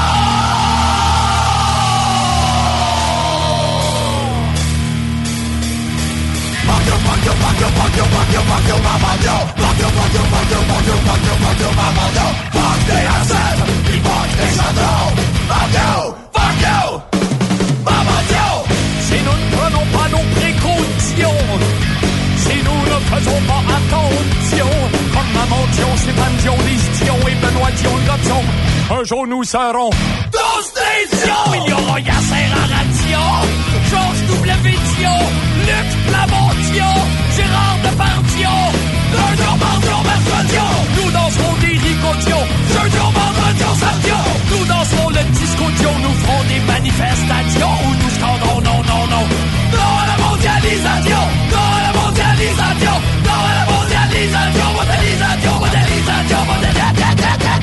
Si nous ne prenons pas nos précautions, si nous ne faisons pas attention, comme Maman Dio, Stéphane Dio, Lise Dio et Benoît Dio le Gobson, un jour nous serons tous des Dio. Il y aura Yasser Arradio, Georges W. Dio, Luc Plamont-Dio, Gérard Depardieu, lundi, mardi, mercredi. Nous danserons des rigodio, jeudi, vendredi, samedi. Nous danserons le disco-dio, nous ferons des manifestations où nous scandons non, non, non. Non à la mondialisation, non à la mondialisation, non à la mondialisation, mondialisation, mondialisation, mondialisation.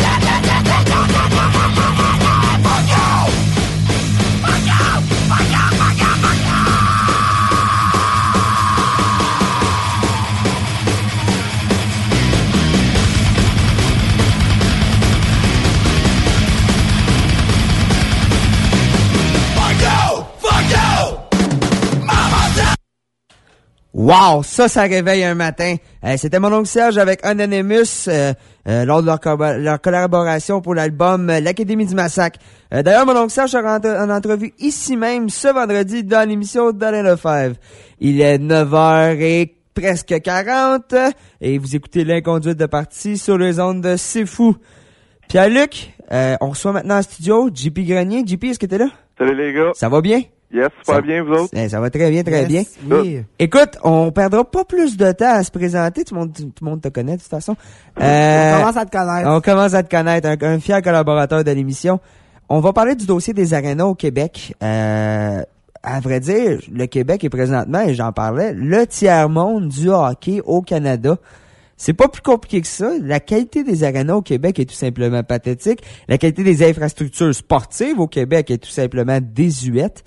Wow, ça réveille un matin. C'était mon oncle Serge avec Anonymous lors de leur collaboration pour l'album L'Académie du Massacre. D'ailleurs, mon oncle Serge sera en entrevue ici même ce vendredi dans l'émission Dollar 5. Il est 9h et presque 40 et vous écoutez l'inconduite de partie sur les ondes de C'est Fou. Pierre-Luc, on reçoit maintenant en studio JP Grenier. JP, est-ce que t'es là?
Salut les gars.
Ça va bien?
Yes, super bien, vous autres?
Ça va très bien, très bien.
Oui.
Écoute, on perdra pas plus de temps à se présenter. Tout le monde te connaît, de toute façon.
On commence à te connaître.
On commence à te connaître. Un fier collaborateur de l'émission. On va parler du dossier des arénas au Québec. À vrai dire, le Québec est présentement, et j'en parlais, le tiers-monde du hockey au Canada. C'est pas plus compliqué que ça. La qualité des arénas au Québec est tout simplement pathétique. La qualité des infrastructures sportives au Québec est tout simplement désuète.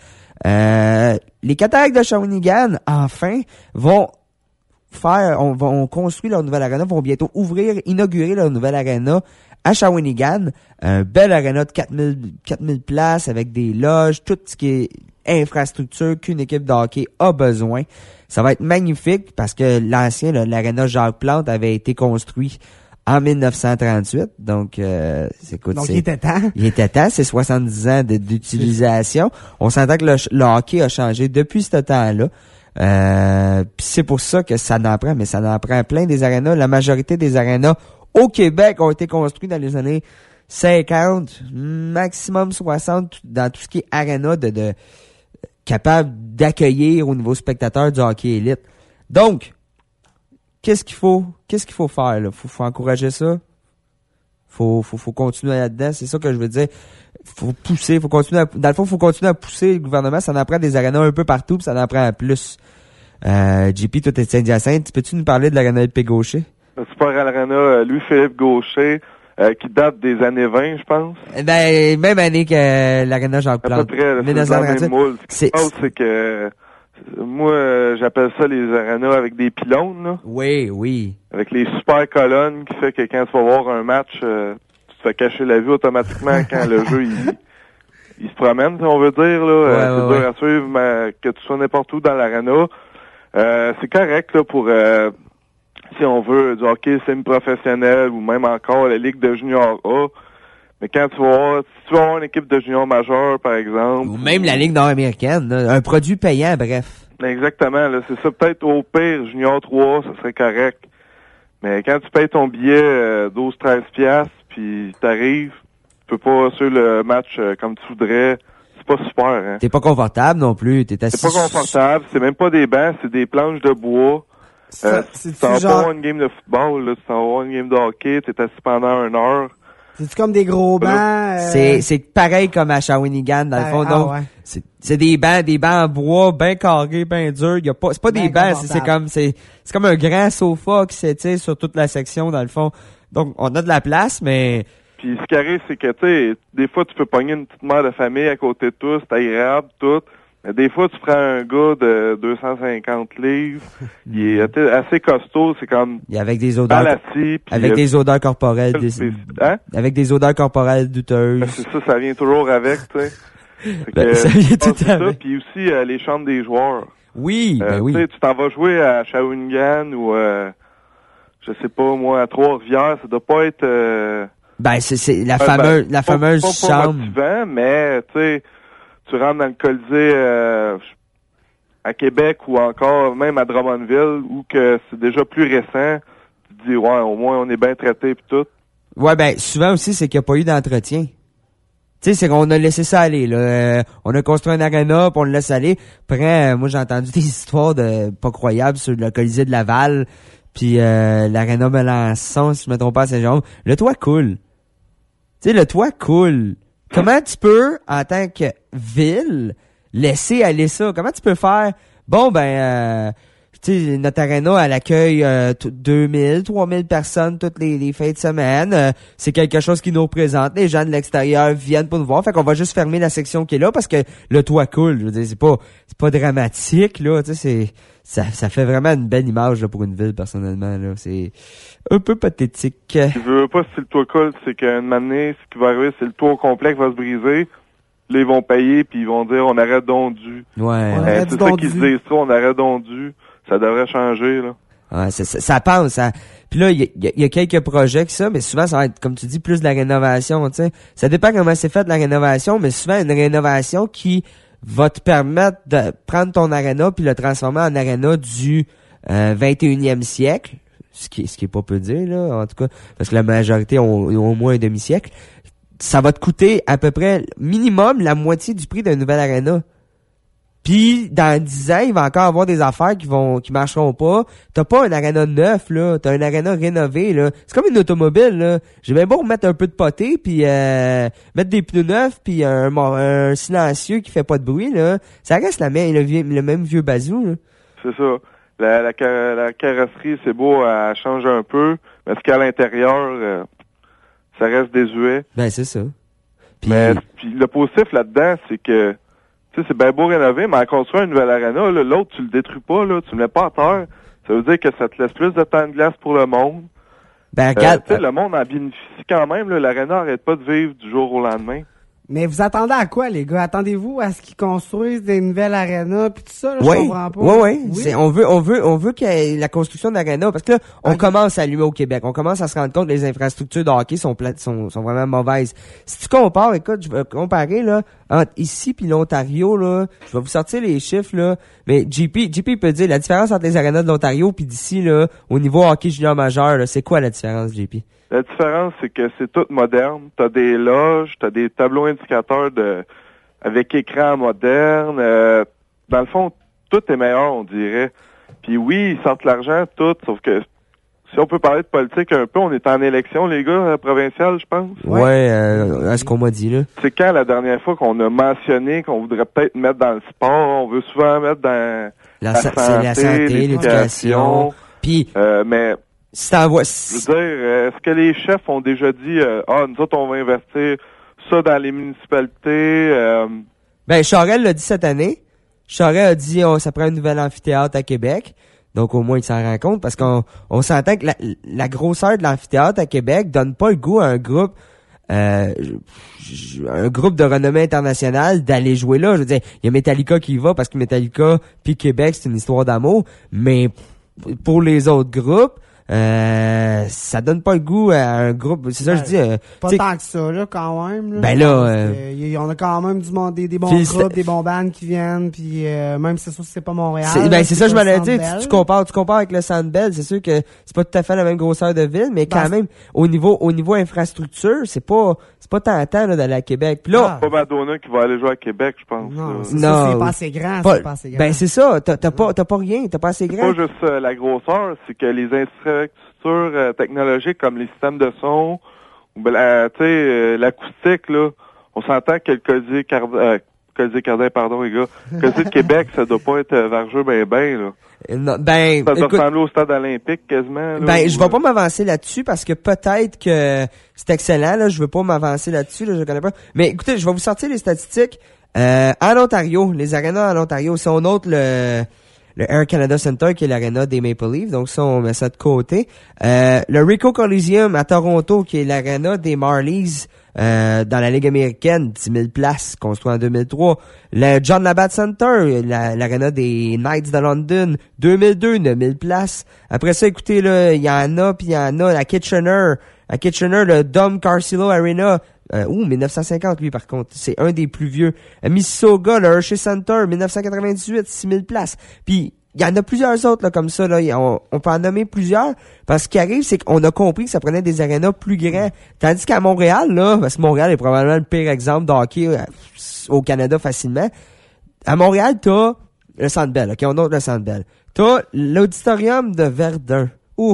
Les Cataractes de Shawinigan, enfin, vont construire leur nouvelle aréna, vont bientôt inaugurer leur nouvelle aréna à Shawinigan. Un bel aréna de 4000 places avec des loges, tout ce qui est infrastructure qu'une équipe de hockey a besoin. Ça va être magnifique parce que l'aréna Jacques Plante avait été construit en 1938, donc
il était temps.
Il était temps, c'est 70 ans d'utilisation. On s'entend que le hockey a changé depuis ce temps-là. Puis c'est pour ça que ça en prend, mais ça en prend plein des arénas. La majorité des arénas au Québec ont été construits dans les années 50, maximum 60, dans tout ce qui est aréna de capable d'accueillir au niveau spectateur du hockey élite. Donc, qu'est-ce qu'il faut faire, là? Faut encourager ça. Faut continuer là-dedans. C'est ça que je veux dire. Faut pousser, faut continuer faut continuer à pousser le gouvernement. Ça en prend des arénas un peu partout, puis ça en prend plus. JP, toi, t'es de Saint-Hyacinthe. Peux-tu nous parler de l'aréna LP Gaucher?
Le Super Arena Louis-Philippe Gaucher, qui date des années 20, je pense.
Ben, même année que l'aréna Jacques Plante.
À peu près, c'est dans le même moule. Ce qui se passe, c'est que moi, j'appelle ça les arénas avec des pylônes, là.
Oui.
Avec les super colonnes qui fait que quand tu vas voir un match, tu te fais cacher la vue automatiquement quand le jeu, il se promène, si on veut dire, là. C'est dur à suivre, mais que tu sois n'importe où dans l'aréna. C'est correct, là, pour, si on veut, du hockey semi-professionnel ou même encore la Ligue de Junior A. Mais quand si tu vas avoir une équipe de junior majeur, par exemple.
Ou même la Ligue nord-américaine, là, un produit payant, bref.
Exactement, là, c'est ça. Peut-être au pire, junior 3, ça serait correct. Mais quand tu payes ton billet 12-13 piastres, puis t'arrives, tu peux pas suivre le match comme tu voudrais. C'est pas super, hein.
T'es pas confortable non plus, t'es assis.
C'est pas confortable, c'est même pas des bancs, c'est des planches de bois. Tu t'en vas pas une game de football, là, tu t'en vas une game de hockey, t'es assis pendant 1 heure.
C'est comme des gros bancs.
C'est pareil comme à Shawinigan, dans le fond. Donc,
ouais.
c'est des bancs en bois, bien carrés, bien durs. C'est pas des bancs, c'est comme un grand sofa qui s'étire sur toute la section, dans le fond. Donc, on a de la place, mais...
Puis ce qui arrive, c'est que, tu sais, des fois, tu peux pogner une petite mère de famille à côté de toi, c'est agréable, tout. Mais des fois, tu prends un gars de 250 livres, il est assez costaud, c'est comme...
Et avec des odeurs... avec des odeurs corporelles. Avec des odeurs corporelles douteuses.
Ben, c'est ça vient toujours avec, tu sais.
Ça vient tout avec.
Puis aussi, les chambres des joueurs.
Oui, oui.
Tu t'en vas jouer à Shawinigan ou, je sais pas, moi, à Trois-Rivières, ça doit pas être...
c'est la fameuse
pas
chambre.
Motivant, mais, tu sais... Tu rentres dans le Colisée à Québec ou encore même à Drummondville où que c'est déjà plus récent, tu te dis ouais, au moins on est bien traité pis tout.
Ouais, souvent aussi c'est qu'il n'y a pas eu d'entretien. Tu sais, c'est qu'on a laissé ça aller là. On a construit un aréna, puis on le laisse aller. Après, moi j'ai entendu des histoires de pas croyables sur le Colisée de Laval, puis l'aréna Melançon, si je me trompe pas à Saint-Jérôme. Le toit coule. Tu sais, le toit coule. Comment tu peux, en tant que ville, laisser aller ça? Comment tu peux faire? Bon, tu sais, notre aréna, elle accueille 2000, 3000 personnes toutes les fins de semaine. C'est quelque chose qui nous représente. Les gens de l'extérieur viennent pour nous voir. Fait qu'on va juste fermer la section qui est là parce que le toit coule. Je veux dire, c'est pas dramatique, là. Tu sais, ça fait vraiment une belle image là, pour une ville, personnellement. Là, c'est un peu pathétique.
Je veux pas si le toit coule, c'est qu'une année, ce qui va arriver, c'est le toit complet qui va se briser. Là, ils vont payer, puis ils vont dire on arrête dondu.
Ouais.
C'est ça qu'ils se disent, on arrête dondu. Ça devrait changer, là.
Ouais, ça pense. Puis là, il y a quelques projets que ça, mais souvent, ça va être, comme tu dis, plus de la rénovation, tu sais. Ça dépend comment c'est fait de la rénovation, mais souvent, une rénovation qui va te permettre de prendre ton aréna puis le transformer en aréna du 21e siècle. Ce qui est pas peu dire, là, en tout cas, parce que la majorité ont au moins un demi-siècle. Ça va te coûter à peu près minimum la moitié du prix d'un nouvel aréna. Puis dans 10 ans, il va encore avoir des affaires qui marcheront pas. T'as pas un aréna neuf, là. T'as un aréna rénové, là. C'est comme une automobile, là. J'ai bien beau remettre un peu de poté, puis mettre des pneus neufs, puis un silencieux qui fait pas de bruit, là. Ça reste le même vieux bazou, là.
C'est ça. La carrosserie, c'est beau, elle change un peu, mais ce qu'il y a à l'intérieur, ça reste désuet.
Ben, c'est ça.
Puis le positif là-dedans, c'est que tu sais, c'est bien beau rénover, mais en construire une nouvelle aréna, là, l'autre, tu le détruis pas, là, tu le mets pas à terre. Ça veut dire que ça te laisse plus de temps de glace pour le monde.
Ben, regarde.
Le monde en bénéficie quand même, là. L'aréna arrête pas de vivre du jour au lendemain.
Mais vous attendez à quoi, les gars? Attendez-vous à ce qu'ils construisent des nouvelles arénas pis tout ça, là?
Oui.
Je comprends pas.
Oui. On veut qu'il y ait la construction d'arénas. Parce que là, on commence à allumer au Québec. On commence à se rendre compte que les infrastructures de hockey sont vraiment mauvaises. Si tu compares, écoute, je vais comparer, là, entre ici puis l'Ontario, là, je vais vous sortir les chiffres, là. Mais JP peut dire la différence entre les arénas de l'Ontario puis d'ici, là, au niveau hockey junior majeur, là, c'est quoi la différence, JP?
La différence, c'est que c'est tout moderne. T'as des loges, t'as des tableaux indicateurs avec écran moderne. Dans le fond, tout est meilleur, on dirait. Puis oui, ils sortent l'argent, tout, sauf que si on peut parler de politique un peu, on est en élection, les gars, provinciales, je pense.
Ouais, à ce qu'on m'a dit, là.
C'est quand la dernière fois qu'on a mentionné qu'on voudrait peut-être mettre dans le sport, on veut souvent mettre dans la santé, l'éducation.
Puis,
mais
si t'envoies...
Je veux dire, est-ce que les chefs ont déjà dit nous autres, on va investir ça dans les municipalités?
Ben, Charest l'a dit cette année. Charest a dit ça prend un nouvel amphithéâtre à Québec. Donc, au moins, il s'en rend compte parce qu'on s'entend que la grosseur de l'amphithéâtre à Québec donne pas le goût à un groupe de renommée internationale d'aller jouer là. Je veux dire, il y a Metallica qui y va parce que Metallica puis Québec, c'est une histoire d'amour. Mais pour les autres groupes, ça donne pas le goût à un groupe. C'est ça, je dis.
Pas tant que ça, là, quand même. Là.
Ben là,
on a quand même du monde, des bons groupes, des bons bands qui viennent, puis même c'est sûr que c'est pas Montréal.
C'est ça, je m'allais dire. Tu compares avec le Centre Bell, c'est sûr que c'est pas tout à fait la même grosseur de ville, mais quand même, au niveau infrastructure, c'est pas tentant là d'aller à Québec. Puis là,
pas Madonna qui va aller jouer à Québec, je pense.
Non, c'est pas assez grand. C'est pas assez grand.
Ben c'est ça. T'as pas rien. T'as pas assez grand.
C'est pas juste la grosseur, c'est que les infrastructures technologiques comme les systèmes de son Ben, tu sais, l'acoustique, là, on s'entend que le Colisée Cardin, pardon, les gars. Colisée de Québec, ça doit pas être vergeux ben, là.
Non,
ça doit ressembler au stade olympique, quasiment. Là,
je vais pas m'avancer là-dessus parce que peut-être que c'est excellent, là. Je veux pas m'avancer là-dessus, là. Je connais pas. Mais écoutez, je vais vous sortir les statistiques. En Ontario, les arénas en Ontario, si on note le Air Canada Center, qui est l'aréna des Maple Leafs, donc ça, on met ça de côté. Le Ricoh Coliseum à Toronto, qui est l'aréna des Marlies, dans la Ligue américaine, 10 000 places, construit en 2003. Le John Labatt Center, l'aréna des Knights de London, 2002, 9 000 places. Après ça, écoutez, là, il y en a, puis il y en a, à Kitchener, le Dom Carcillo Arena, 1950, lui, par contre. C'est un des plus vieux. À Mississauga, le Hershey Center, 1998, 6 000 places. Puis, il y en a plusieurs autres, là, comme ça, là. On peut en nommer plusieurs. Parce ce qui arrive, c'est qu'on a compris que ça prenait des arénas plus grands. Tandis qu'à Montréal, là, parce que Montréal est probablement le pire exemple de hockey au Canada facilement. À Montréal, t'as le Centre Bell, OK? On note le Centre Bell. T'as l'auditorium de Verdun.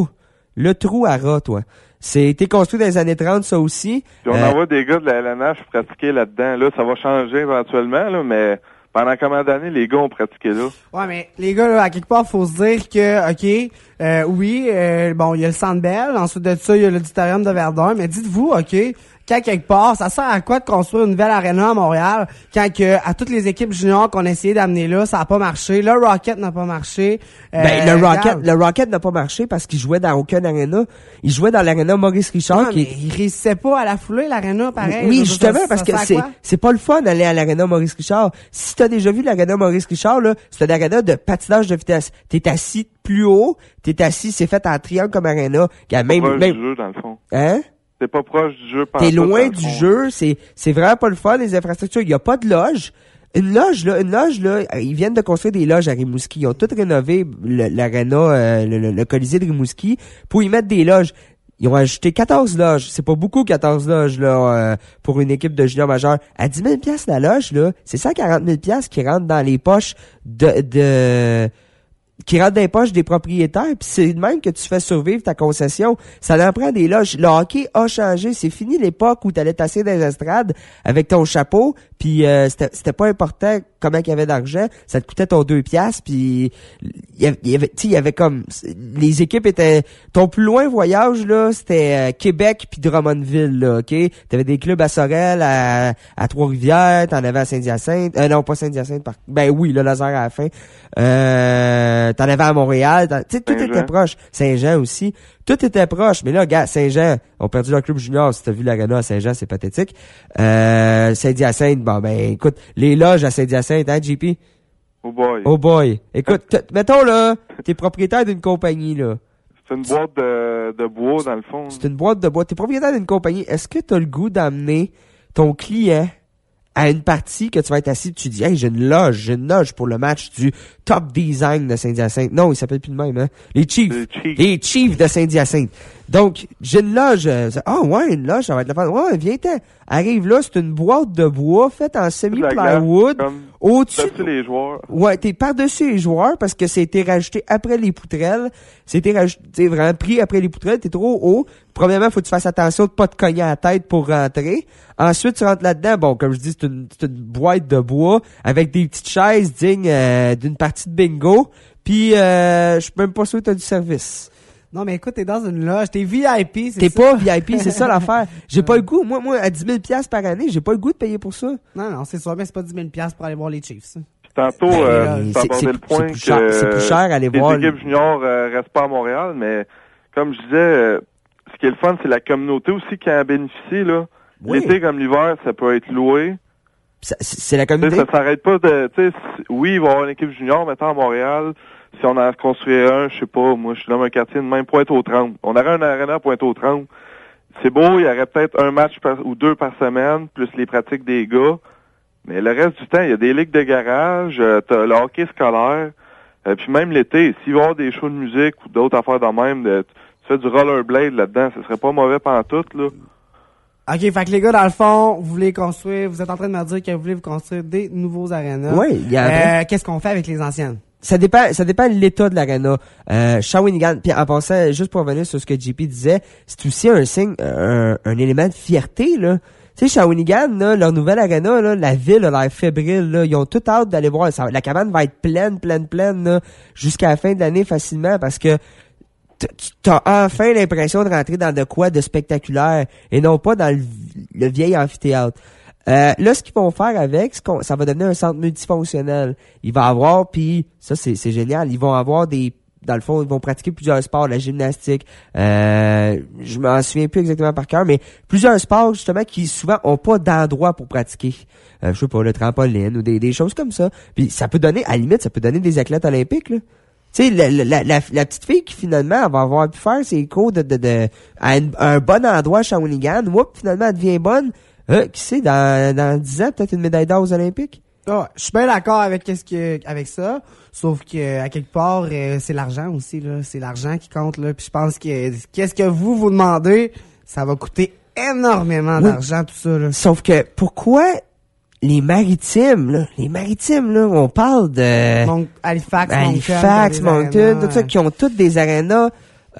Le trou à rat, toi. C'est été construit dans les années 30, ça aussi.
Puis on envoie des gars de la LNH pratiquer là-dedans. Là, ça va changer éventuellement, là, mais pendant combien d'années les gars ont pratiqué là? Ouais,
mais les gars, là, à quelque part, faut se dire que, OK, oui, bon, il y a le Centre Bell, ensuite de ça, il y a l'auditorium de Verdun, mais dites-vous, OK, qu'à quelque part, ça sert à quoi de construire une nouvelle aréna à Montréal quand que à toutes les équipes juniors qu'on a essayé d'amener là, ça a pas marché. Le Rocket n'a pas marché.
Le Rocket n'a pas marché parce qu'il jouait dans aucune aréna. Il jouait dans l'aréna Maurice Richard.
Il réussissait pas à la fouler, l'aréna, pareil.
Oui, justement, parce que c'est pas le fun d'aller à l'aréna Maurice Richard. Si t'as déjà vu l'aréna Maurice Richard, là, c'est une aréna de patinage de vitesse. T'es assis plus haut, c'est fait en triangle comme aréna.
Même du jeu, dans le fond.
Hein?
T'es pas proche du jeu.
T'es loin du jeu. C'est vraiment pas le fun, les infrastructures. Il y a pas de loge. Une loge, là, ils viennent de construire des loges à Rimouski. Ils ont tout rénové l'aréna, le Colisée de Rimouski pour y mettre des loges. Ils ont ajouté 14 loges. C'est pas beaucoup, 14 loges, là, pour une équipe de juniors majeurs. À 10 000 piastres la loge, là, c'est 140 000 piastres qui rentrent dans les poches qui rentrent dans les poches des propriétaires, puis c'est de même que tu fais survivre ta concession. Ça en prend des loges. Le hockey a changé. C'est fini l'époque où t'allais t'asseoir dans les estrades avec ton chapeau, puis c'était pas important comment il y avait d'argent. Ça te coûtait ton 2 piastres, puis il y avait comme... Les équipes étaient... Ton plus loin voyage, là, c'était Québec puis Drummondville, là, OK? T'avais des clubs à Sorel, à Trois-Rivières, t'en avais à Saint-Hyacinthe. Non, pas Saint-Hyacinthe, ben oui, le laser à la fin. T'en avais à Montréal, tu sais, tout était proche. Saint-Jean aussi. Tout était proche. Mais là, gars, Saint-Jean, ont perdu leur club junior. Si t'as vu l'aréna à Saint-Jean, c'est pathétique. Saint-Hyacinthe, bon, ben, écoute, les loges à Saint-Hyacinthe, hein, JP? Oh boy. Écoute, mettons, là, t'es propriétaire d'une compagnie, là.
C'est une boîte de bois, dans le fond.
C'est une boîte de bois. T'es propriétaire d'une compagnie. Est-ce que t'as le goût d'amener ton client à une partie que tu vas être assis, tu dis, hey, j'ai une loge pour le match du Top Design de Saint-Hyacinthe. Non, il s'appelle plus de même, hein. Les Chiefs de Saint-Hyacinthe. Donc, j'ai une loge. Une loge, ça va être le fun. Ouais, viens-t'en. Arrive là, c'est une boîte de bois faite en semi-plywood. Au-dessus
les joueurs.
Ouais, t'es par-dessus les joueurs parce que c'était rajouté après les poutrelles. C'était rajouté, vraiment pris après les poutrelles. T'es trop haut. Premièrement, faut que tu fasses attention de pas te cogner à la tête pour rentrer. Ensuite, tu rentres là-dedans. Bon, comme je dis, c'est une boîte de bois avec des petites chaises dignes d'une partie de bingo. Puis, je suis même pas sûr que t'as du service.
Non, mais écoute, t'es dans une loge, t'es VIP, c'est ça?
T'es pas VIP, c'est ça l'affaire. J'ai pas le goût, moi, à 10 000 piastres par année, j'ai pas le goût de payer pour ça.
Non, c'est sûr, mais c'est pas 10 000 piastres pour aller voir les Chiefs.
Puis tantôt, tu abordé le point que
c'est plus cher aller voir.
Les équipes juniors restent pas à Montréal, mais comme je disais, ce qui est le fun, c'est la communauté aussi qui en bénéficie, là. Oui. L'été comme l'hiver, ça peut être loué.
C'est la communauté.
Ça s'arrête pas de, oui, il va y avoir une équipe junior maintenant à Montréal. Si on en construirait un, je sais pas, moi, je suis dans un quartier de même Pointe-aux-Trembles. On aurait un aréna à Pointe-aux-Trembles. C'est beau, il y aurait peut-être un match ou deux par semaine, plus les pratiques des gars. Mais le reste du temps, il y a des ligues de garage, t'as le hockey scolaire, puis même l'été, s'il va y avoir des shows de musique ou d'autres affaires de même, tu fais du rollerblade là-dedans, ce serait pas mauvais pantoute, là.
OK, fait que les gars, dans le fond, vous voulez construire, vous êtes en train de me dire que vous voulez vous construire des nouveaux arénas.
Oui, il y a
qu'est-ce qu'on fait avec les anciennes?
ça dépend de l'état de l'arena. Shawinigan, puis en passant, juste pour revenir sur ce que JP disait, c'est aussi un signe, un élément de fierté, là. Tu sais, Shawinigan, là, leur nouvelle arena, là, la ville a l'air fébrile, là. Ils ont tout hâte d'aller voir. La cabane va être pleine, là, jusqu'à la fin de l'année facilement, parce que t'as enfin l'impression de rentrer dans de quoi de spectaculaire, et non pas dans le vieil amphithéâtre. Là, ce qu'ils vont faire avec, ça va devenir un centre multifonctionnel. Il va avoir, puis ça, c'est génial, ils vont avoir dans le fond, ils vont pratiquer plusieurs sports, la gymnastique, je m'en souviens plus exactement par cœur, mais plusieurs sports, justement, qui souvent ont pas d'endroit pour pratiquer. Je sais pas, le trampoline ou des choses comme ça. Puis ça peut donner, à la limite, ça peut donner des athlètes olympiques, là. Tu sais, la petite fille qui, finalement, elle va avoir pu faire ses cours à un bon endroit à Shawinigan, finalement, elle devient bonne. Qui sait, dans 10 ans, peut-être une médaille d'or aux Olympiques?
Ah, je suis bien d'accord avec ça, sauf que à quelque part c'est l'argent aussi là, c'est l'argent qui compte là, puis je pense que qu'est-ce que vous demandez, ça va coûter énormément d'argent tout ça là.
Sauf que pourquoi les maritimes là, on parle de Halifax, Moncton, tout ça, qui ont toutes des arénas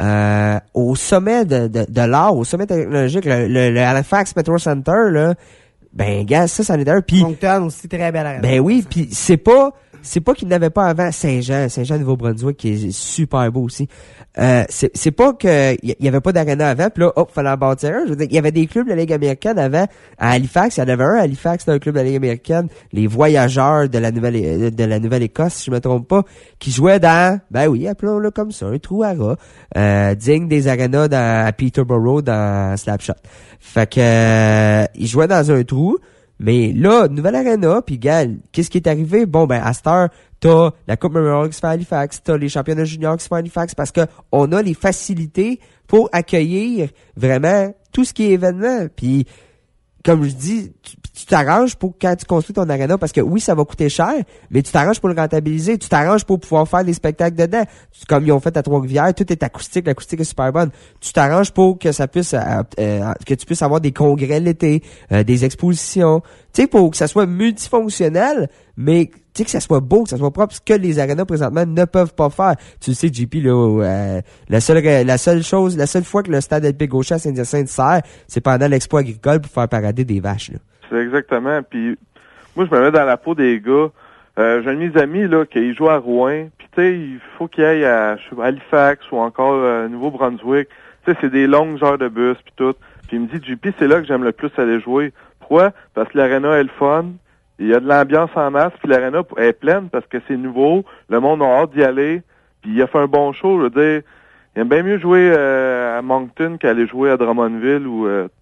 au sommet de l'art, au sommet technologique, le Halifax Metro Center là. Ben, gars, ça en est un. Puis
Moncton aussi, très belle arène.
Ben oui, puis c'est pas qu'ils n'avaient pas avant Saint-Jean, Nouveau-Brunswick, qui est super beau aussi. C'est pas que il y avait pas d'aréna avant, puis là, fallait en bâtir un. Je veux dire, il y avait des clubs de la Ligue américaine avant. À Halifax, il y en avait un à Halifax, c'était un club de la Ligue américaine, les Voyageurs de la Nouvelle-Écosse, si je me trompe pas, qui jouaient dans, ben oui, appelons-le comme ça, un trou à rat, digne des arénas à Peterborough dans Slapshot. Fait que ils jouaient dans un trou, mais là, nouvelle arena, puis gars, qu'est-ce qui est arrivé? Bon, ben à cette heure, t'as la Coupe Memorial qui se fait à Halifax, t'as les championnats juniors qui se font à Halifax, parce que on a les facilités pour accueillir vraiment tout ce qui est événement. Puis comme je dis, tu t'arranges pour quand tu construis ton arena, parce que oui, ça va coûter cher, mais tu t'arranges pour le rentabiliser, tu t'arranges pour pouvoir faire des spectacles dedans. Comme ils ont fait à Trois-Rivières, tout est acoustique, l'acoustique est super bonne. Tu t'arranges pour que ça puisse, que tu puisses avoir des congrès l'été, des expositions, tu sais, pour que ça soit multifonctionnel, mais tu sais, que ça soit beau, que ça soit propre, ce que les arénas présentement ne peuvent pas faire. Tu le sais, JP, là, la seule fois que le stade LP Gaucher à Saint-Hyacinthe sert, c'est pendant l'expo agricole pour faire parader des vaches, là.
C'est exactement. Puis moi, je me mets dans la peau des gars. J'ai un de mes amis là qui joue à Rouen. Puis tu sais, il faut qu'il aille à Halifax ou encore Nouveau-Brunswick. Tu sais, c'est des longues heures de bus puis tout. Puis il me dit, JP, c'est là que j'aime le plus aller jouer. Pourquoi? Parce que l'aréna est le fun. Il y a de l'ambiance en masse. Puis l'aréna est pleine parce que c'est nouveau. Le monde a hâte d'y aller. Puis il a fait un bon show. Je veux dire, il aime bien mieux jouer à Moncton qu'aller jouer à Drummondville ou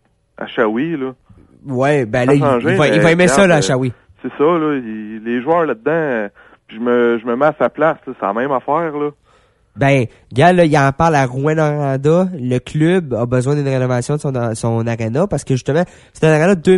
à Shawi, là.
Ouais, ben là, il va aimer ça, là, à Shawi.
C'est ça, là. Les joueurs là-dedans, je me mets à sa place, là. C'est la même affaire, là.
Ben, gars, là, il en parle à Rouyn-Noranda. Le club a besoin d'une rénovation de son aréna parce que justement, c'est un aréna de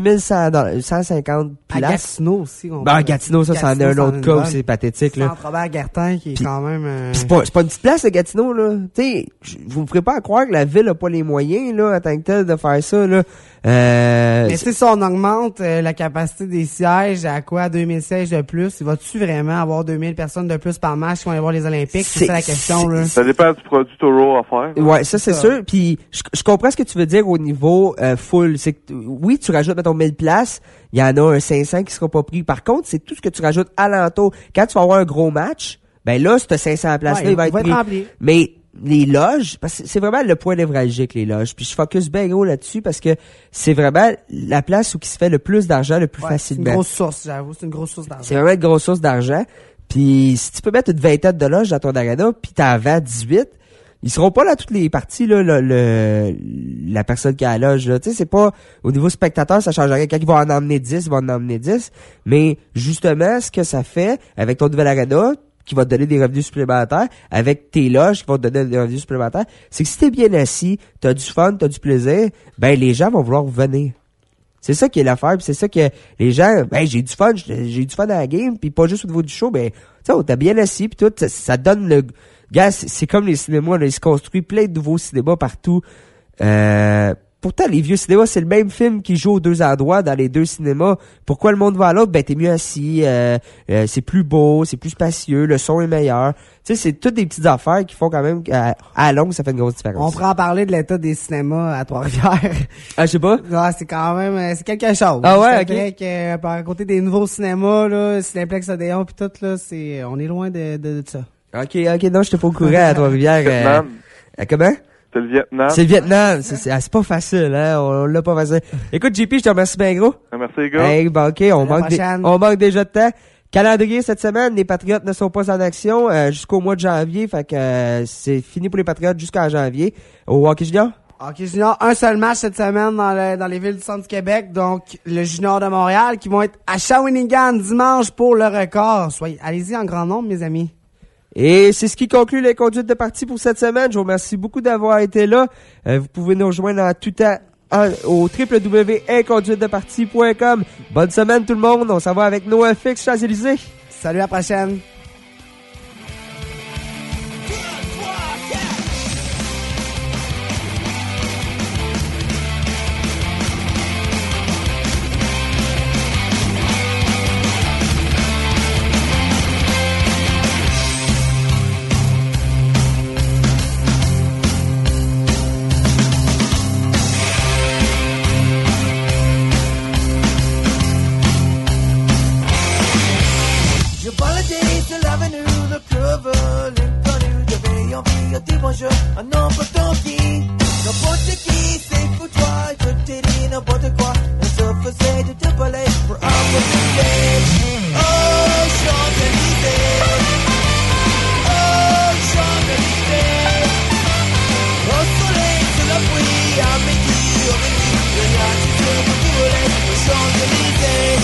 2150 places.
À Gatineau aussi.
À Gatineau, ça, c'en est un autre cas aussi pathétique, là.
Centre-Robert Gartin qui est quand même...
C'est pas une petite place, le Gatineau, là. Tu sais, vous me ferez pas croire que la ville a pas les moyens, là, en tant que tel, de faire ça, là.
Mais tu sais, si on augmente la capacité des sièges à quoi? 2000 sièges de plus, vas-tu vraiment avoir 2000 personnes de plus par match qui vont aller voir les Olympiques? C'est ça la question, là.
Ça dépend du produit Toro à faire.
Ouais, ça c'est sûr. Puis je comprends ce que tu veux dire au niveau full. C'est que oui, tu rajoutes, mettons, 1000 places, il y en a un 500 qui sera pas pris. Par contre, c'est tout ce que tu rajoutes alentour. Quand tu vas avoir un gros match, ben là, ce 500 places-là, il va être pris. Mais les loges, parce que c'est vraiment le point névralgique, les loges. Puis je focus bien gros là-dessus parce que c'est vraiment la place où il se fait le plus d'argent le plus facilement.
C'est une grosse source, j'avoue. C'est une grosse source d'argent.
C'est vraiment une grosse source d'argent. Puis si tu peux mettre une vingtaine de loges dans ton arena, puis t'en vends 18, ils seront pas là toutes les parties, là, la personne qui a la loge, là. Tu sais, c'est pas, au niveau spectateur, ça change rien. Quand ils vont en emmener 10, ils vont en emmener 10. Mais, justement, ce que ça fait, avec ton nouvel arena, qui va te donner des revenus supplémentaires, avec tes loges qui vont te donner des revenus supplémentaires, c'est que si t'es bien assis, t'as du fun, t'as du plaisir, ben, les gens vont vouloir venir. C'est ça qui est l'affaire, pis c'est ça que les gens, ben, j'ai du fun à la game, puis pas juste au niveau du show, ben, tu sais, t'as bien assis, puis tout, ça donne le, gars, c'est comme les cinémas, là, ils se construisent plein de nouveaux cinémas partout, pourtant, les vieux cinémas, c'est le même film qui joue aux deux endroits dans les deux cinémas. Pourquoi le monde va à l'autre? Ben, t'es mieux assis, c'est plus beau, c'est plus spacieux, le son est meilleur. Tu sais, c'est toutes des petites affaires qui font quand même à longue, ça fait une grosse différence.
On pourrait en parler de l'état des cinémas à Trois-Rivières.
Ah, je sais pas.
Ouais, c'est quand même, c'est quelque chose.
Ah ouais,
c'est vrai que, par côté des nouveaux cinémas, là, Cinéplex Odéon pis tout, là, on est loin de ça.
Ok, non, j'étais pas au courant à Trois-Rivières. Comment?
C'est le Vietnam.
C'est le Vietnam. C'est pas facile, hein. On l'a pas facile. Écoute, JP, je te remercie bien gros.
Merci, les gars.
Hey, ben, ok, on manque déjà de temps. Calendrier cette semaine, les Patriotes ne sont pas en action jusqu'au mois de janvier. Fait que c'est fini pour les Patriotes jusqu'en janvier. Au Hockey Junior?
Hockey Junior, un seul match cette semaine dans les villes du centre du Québec. Donc, le Junior de Montréal qui vont être à Shawinigan dimanche pour le record. Allez-y en grand nombre, mes amis.
Et c'est ce qui conclut les conduites de partie pour cette semaine. Je vous remercie beaucoup d'avoir été là. Vous pouvez nous rejoindre en tout temps au www.inconduitedepartie.com. Bonne semaine tout le monde. On s'en va avec Noah Fix, Champs-Élysées.
Salut, à la prochaine.
Bonjour, un nom pour ton qui, n'importe qui, c'est pour toi, je t'ai dit n'importe quoi, on se faisait de te parler pour opportunité. Oh, Champs-Élysées, oh, Champs-Élysées, au soleil, sous la pluie, à midi, au minuit, le nuage, tu te retrouves aux Champs-Élysées.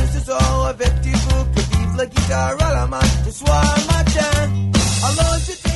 Avec du groupe, vive la guitare à la main, ce soir matin, alors je